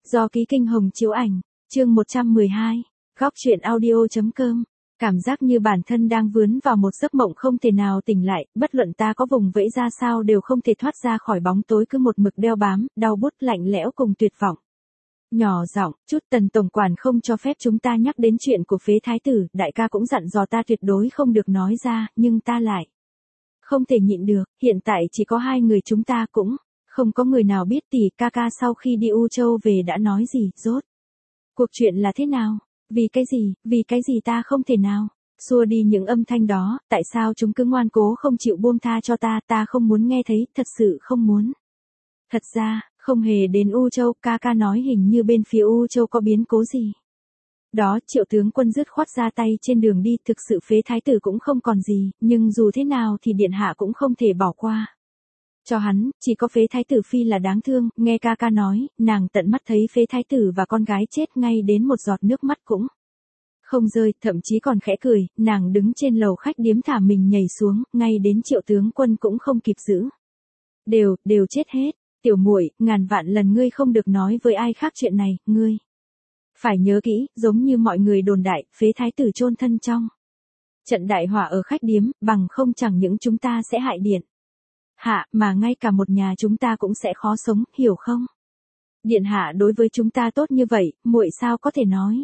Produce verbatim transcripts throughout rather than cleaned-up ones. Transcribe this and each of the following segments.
Do Ký Kinh Hồng chiếu ảnh, chương một trăm mười hai, góc truyện audio.com. Cảm giác như bản thân đang vướng vào một giấc mộng không thể nào tỉnh lại, bất luận ta có vùng vẫy ra sao đều không thể thoát ra khỏi bóng tối cứ một mực đeo bám, đau buốt lạnh lẽo cùng tuyệt vọng. Nhỏ giọng, chút Tần tổng quản không cho phép chúng ta nhắc đến chuyện của phế thái tử, đại ca cũng dặn dò ta tuyệt đối không được nói ra, nhưng ta lại không thể nhịn được, hiện tại chỉ có hai người chúng ta cũng không có người nào biết tỷ ca ca sau khi đi U Châu về đã nói gì, rốt cuộc chuyện là thế nào, vì cái gì, vì cái gì ta không thể nào xua đi những âm thanh đó, tại sao chúng cứ ngoan cố không chịu buông tha cho ta, ta không muốn nghe thấy, thật sự không muốn. Thật ra, không hề đến U Châu, ca ca nói hình như bên phía U Châu có biến cố gì. Đó, Triệu tướng quân dứt khoát ra tay trên đường đi, thực sự phế thái tử cũng không còn gì, nhưng dù thế nào thì điện hạ cũng không thể bỏ qua cho hắn, chỉ có phế thái tử phi là đáng thương, nghe ca ca nói, nàng tận mắt thấy phế thái tử và con gái chết ngay đến một giọt nước mắt cũng không rơi, thậm chí còn khẽ cười, nàng đứng trên lầu khách điếm thả mình nhảy xuống, ngay đến Triệu tướng quân cũng không kịp giữ. Đều, đều chết hết, tiểu muội, ngàn vạn lần ngươi không được nói với ai khác chuyện này, ngươi phải nhớ kỹ, giống như mọi người đồn đại, phế thái tử chôn thân trong trận đại hỏa ở khách điếm, bằng không chẳng những chúng ta sẽ hại điện hạ, mà ngay cả một nhà chúng ta cũng sẽ khó sống, hiểu không? Điện hạ đối với chúng ta tốt như vậy, muội sao có thể nói?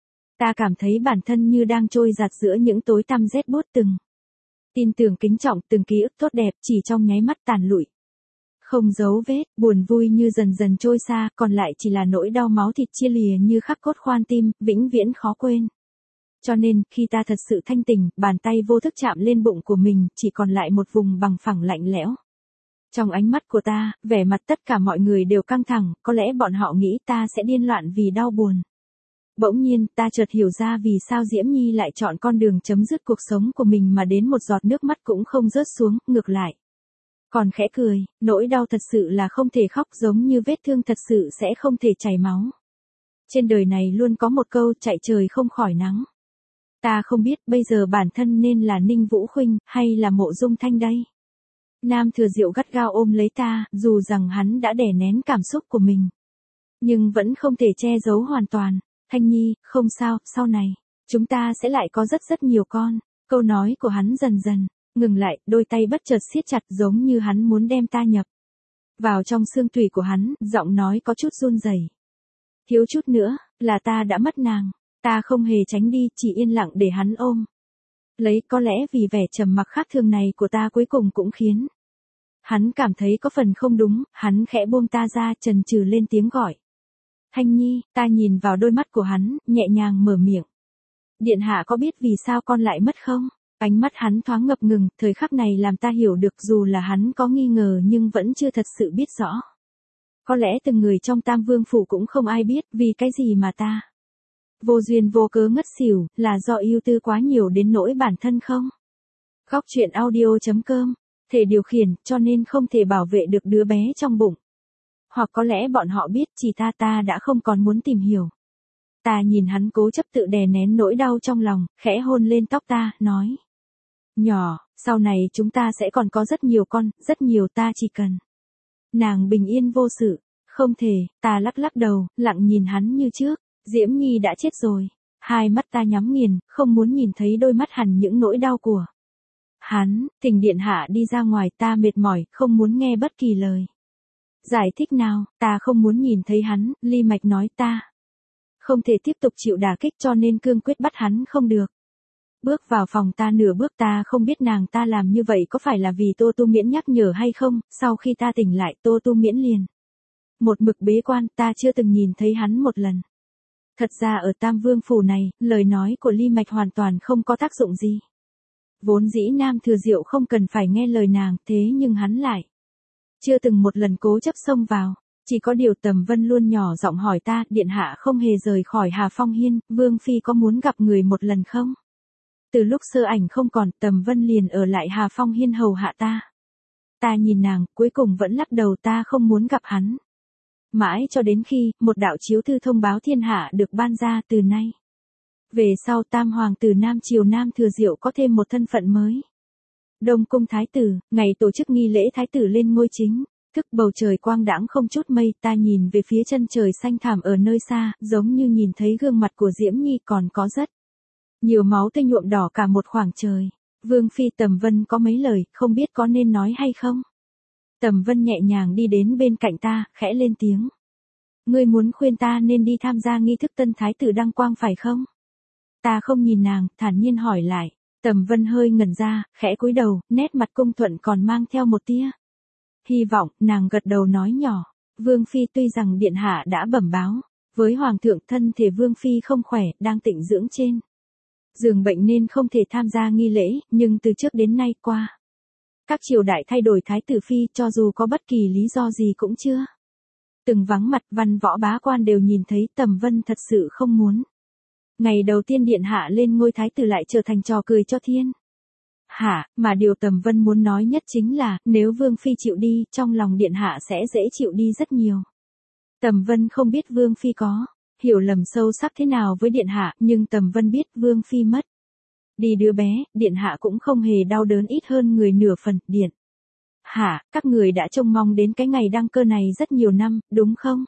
Ta cảm thấy bản thân như đang trôi giạt giữa những tối tăm rét buốt, từng tin tưởng kính trọng, từng ký ức tốt đẹp chỉ trong nháy mắt tàn lụi. Không dấu vết, buồn vui như dần dần trôi xa, còn lại chỉ là nỗi đau máu thịt chia lìa như khắc cốt khoan tim, vĩnh viễn khó quên. Cho nên, khi ta thật sự thanh tỉnh, bàn tay vô thức chạm lên bụng của mình, chỉ còn lại một vùng bằng phẳng lạnh lẽo. Trong ánh mắt của ta, vẻ mặt tất cả mọi người đều căng thẳng, có lẽ bọn họ nghĩ ta sẽ điên loạn vì đau buồn. Bỗng nhiên, ta chợt hiểu ra vì sao Diễm Nhi lại chọn con đường chấm dứt cuộc sống của mình mà đến một giọt nước mắt cũng không rớt xuống, ngược lại còn khẽ cười, nỗi đau thật sự là không thể khóc, giống như vết thương thật sự sẽ không thể chảy máu. Trên đời này luôn có một câu chạy trời không khỏi nắng. Ta không biết bây giờ bản thân nên là Ninh Vũ Khuynh, hay là Mộ Dung Thanh đây. Nam Thừa Diệu gắt gao ôm lấy ta, dù rằng hắn đã đè nén cảm xúc của mình, nhưng vẫn không thể che giấu hoàn toàn. Thanh Nhi, không sao, sau này chúng ta sẽ lại có rất rất nhiều con. Câu nói của hắn dần dần ngừng lại, đôi tay bất chợt siết chặt giống như hắn muốn đem ta nhập vào trong xương tủy của hắn, giọng nói có chút run rẩy. Thiếu chút nữa, là ta đã mất nàng. Ta không hề tránh đi, chỉ yên lặng để hắn ôm lấy, có lẽ vì vẻ trầm mặc khác thường này của ta cuối cùng cũng khiến hắn cảm thấy có phần không đúng, hắn khẽ buông ta ra, chần chừ lên tiếng gọi. Thanh Nhi, ta nhìn vào đôi mắt của hắn, nhẹ nhàng mở miệng. Điện hạ có biết vì sao con lại mất không? Ánh mắt hắn thoáng ngập ngừng, thời khắc này làm ta hiểu được dù là hắn có nghi ngờ nhưng vẫn chưa thật sự biết rõ. Có lẽ từng người trong Tam Vương phủ cũng không ai biết vì cái gì mà ta vô duyên vô cớ ngất xỉu, là do ưu tư quá nhiều đến nỗi bản thân không? Góc truyện audio.com, thể điều khiển, cho nên không thể bảo vệ được đứa bé trong bụng. Hoặc có lẽ bọn họ biết chỉ ta ta đã không còn muốn tìm hiểu. Ta nhìn hắn cố chấp tự đè nén nỗi đau trong lòng, khẽ hôn lên tóc ta, nói. Nhỏ, sau này chúng ta sẽ còn có rất nhiều con, rất nhiều, ta chỉ cần nàng bình yên vô sự. Không thể, ta lắc lắc đầu, lặng nhìn hắn như trước. Diễm Nhi đã chết rồi. Hai mắt ta nhắm nghiền, không muốn nhìn thấy đôi mắt hằn những nỗi đau của hắn. Thỉnh điện hạ đi ra ngoài, ta mệt mỏi, không muốn nghe bất kỳ lời giải thích nào, ta không muốn nhìn thấy hắn. Ly Mạch nói ta không thể tiếp tục chịu đả kích, cho nên cương quyết bắt hắn không được bước vào phòng ta nửa bước. Ta không biết nàng ta làm như vậy có phải là vì Tô Tu Miễn nhắc nhở hay không. Sau khi ta tỉnh lại, Tô Tu Miễn liền một mực bế quan, ta chưa từng nhìn thấy hắn một lần. Thật ra ở Tam Vương phủ này, lời nói của Ly Mạch hoàn toàn không có tác dụng gì. Vốn dĩ Nam Thừa Diệu không cần phải nghe lời nàng, thế nhưng hắn lại chưa từng một lần cố chấp xông vào. Chỉ có điều Tầm Vân luôn nhỏ giọng hỏi ta, điện hạ không hề rời khỏi Hà Phong Hiên, Vương Phi có muốn gặp người một lần không? Từ lúc Sơ Ảnh không còn, Tầm Vân liền ở lại Hà Phong Hiên hầu hạ ta. Ta nhìn nàng, cuối cùng vẫn lắc đầu, ta không muốn gặp hắn. Mãi cho đến khi, một đạo chiếu thư thông báo thiên hạ được ban ra, từ nay về sau Tam Hoàng tử Nam Triều Nam Thừa Diệu có thêm một thân phận mới. Đông Cung Thái tử, ngày tổ chức nghi lễ Thái tử lên ngôi chính. Thức bầu trời quang đãng không chút mây, ta nhìn về phía chân trời xanh thẳm ở nơi xa, giống như nhìn thấy gương mặt của Diễm Nhi còn có rất nhiều máu tươi nhuộm đỏ cả một khoảng trời. Vương Phi Tầm Vân có mấy lời, không biết có nên nói hay không? Tầm Vân nhẹ nhàng đi đến bên cạnh ta, khẽ lên tiếng. Ngươi muốn khuyên ta nên đi tham gia nghi thức tân thái tử đăng quang phải không? Ta không nhìn nàng, thản nhiên hỏi lại. Tầm Vân hơi ngẩn ra, khẽ cúi đầu, nét mặt cung thuận còn mang theo một tia hy vọng. Nàng gật đầu nói nhỏ. Vương Phi tuy rằng điện hạ đã bẩm báo với hoàng thượng thân thể Vương Phi không khỏe, đang tịnh dưỡng trên giường bệnh nên không thể tham gia nghi lễ, nhưng từ trước đến nay qua các triều đại thay đổi thái tử phi, cho dù có bất kỳ lý do gì cũng chưa từng vắng mặt. Văn võ bá quan đều nhìn thấy Tầm Vân thật sự không muốn ngày đầu tiên điện hạ lên ngôi thái tử lại trở thành trò cười cho thiên hạ, mà điều Tầm Vân muốn nói nhất chính là, nếu Vương Phi chịu đi, trong lòng điện hạ sẽ dễ chịu đi rất nhiều. Tầm Vân không biết Vương Phi có hiểu lầm sâu sắc thế nào với điện hạ, nhưng Tầm Vân biết Vương Phi mất đi đứa bé, điện hạ cũng không hề đau đớn ít hơn người nửa phần. Điện hạ, các người đã trông mong đến cái ngày đăng cơ này rất nhiều năm, đúng không?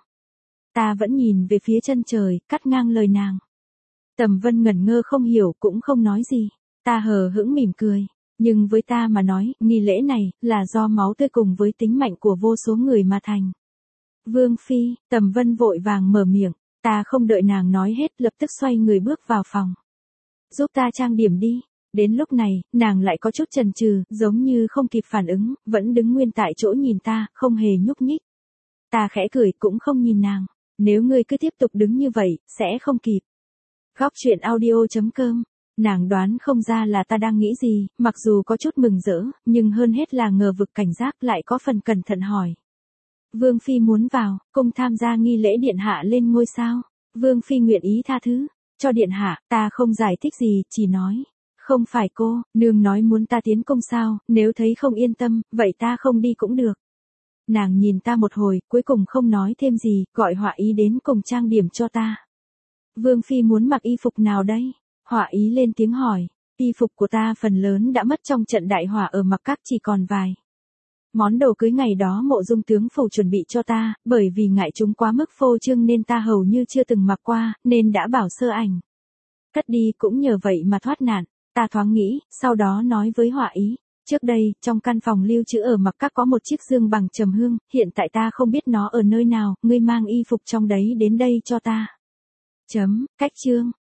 Ta vẫn nhìn về phía chân trời, cắt ngang lời nàng. Tầm Vân ngẩn ngơ không hiểu, cũng không nói gì. Ta hờ hững mỉm cười. Nhưng với ta mà nói, nghi lễ này, là do máu tươi cùng với tính mạnh của vô số người mà thành. Vương Phi, Tầm Vân vội vàng mở miệng. Ta không đợi nàng nói hết, lập tức xoay người bước vào phòng. Giúp ta trang điểm đi. Đến lúc này, nàng lại có chút chần chừ, giống như không kịp phản ứng, vẫn đứng nguyên tại chỗ nhìn ta, không hề nhúc nhích. Ta khẽ cười, cũng không nhìn nàng. Nếu ngươi cứ tiếp tục đứng như vậy, sẽ không kịp. Góc truyện audio chấm com. Nàng đoán không ra là ta đang nghĩ gì, mặc dù có chút mừng rỡ, nhưng hơn hết là ngờ vực cảnh giác, lại có phần cẩn thận hỏi. Vương Phi muốn vào cung tham gia nghi lễ điện hạ lên ngôi sao? Vương Phi nguyện ý tha thứ cho điện hạ. Ta không giải thích gì, chỉ nói. Không phải cô, nương nói muốn ta tiến cung sao, nếu thấy không yên tâm, vậy ta không đi cũng được. Nàng nhìn ta một hồi, cuối cùng không nói thêm gì, gọi họa ý đến cùng trang điểm cho ta. Vương Phi muốn mặc y phục nào đây? Họa ý lên tiếng hỏi. Y phục của ta phần lớn đã mất trong trận đại hỏa ở Mặc Các, chỉ còn vài món đồ cưới ngày đó Mộ Dung tướng phủ chuẩn bị cho ta, bởi vì ngại chúng quá mức phô trương nên ta hầu như chưa từng mặc qua, nên đã bảo Sơ Ảnh cất đi, cũng nhờ vậy mà thoát nạn. Ta thoáng nghĩ, sau đó nói với họa ý. Trước đây, trong căn phòng lưu trữ ở Mặc Các có một chiếc dương bằng trầm hương, hiện tại ta không biết nó ở nơi nào, ngươi mang y phục trong đấy đến đây cho ta. Chấm, cách chương.